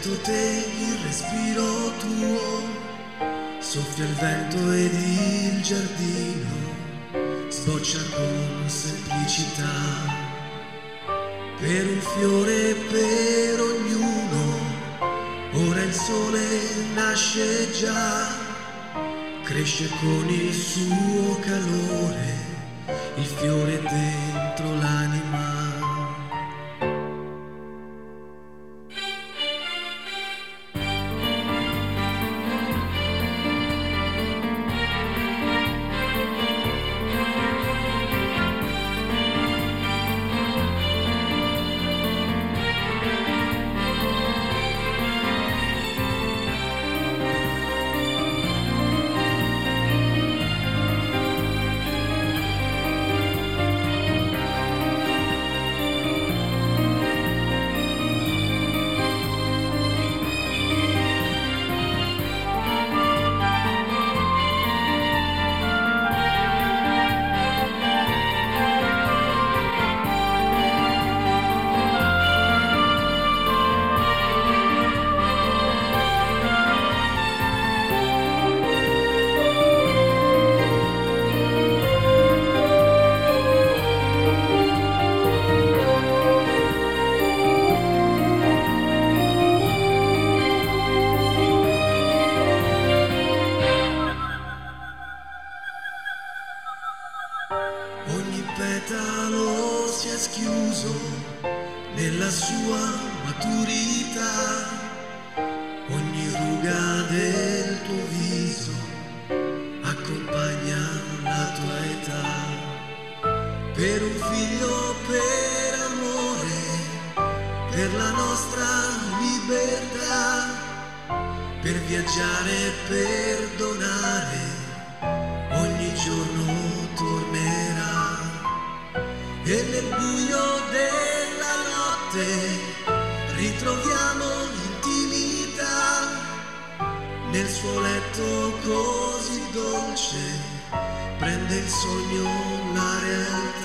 sento te, il respiro tuo, soffia il vento ed il giardino sboccia con semplicità. Per un fiore per ognuno, ora il sole nasce già, cresce con il suo calore, il fiore dentro l'anima. Ogni petalo si è schiuso nella sua maturità, ogni ruga del tuo viso accompagna la tua età. Per un figlio, per amore, per la nostra libertà, per viaggiare e perdonare, ogni giorno tornerà. E nel buio della notte ritroviamo l'intimità, nel suo letto così dolce prende il sogno la realtà.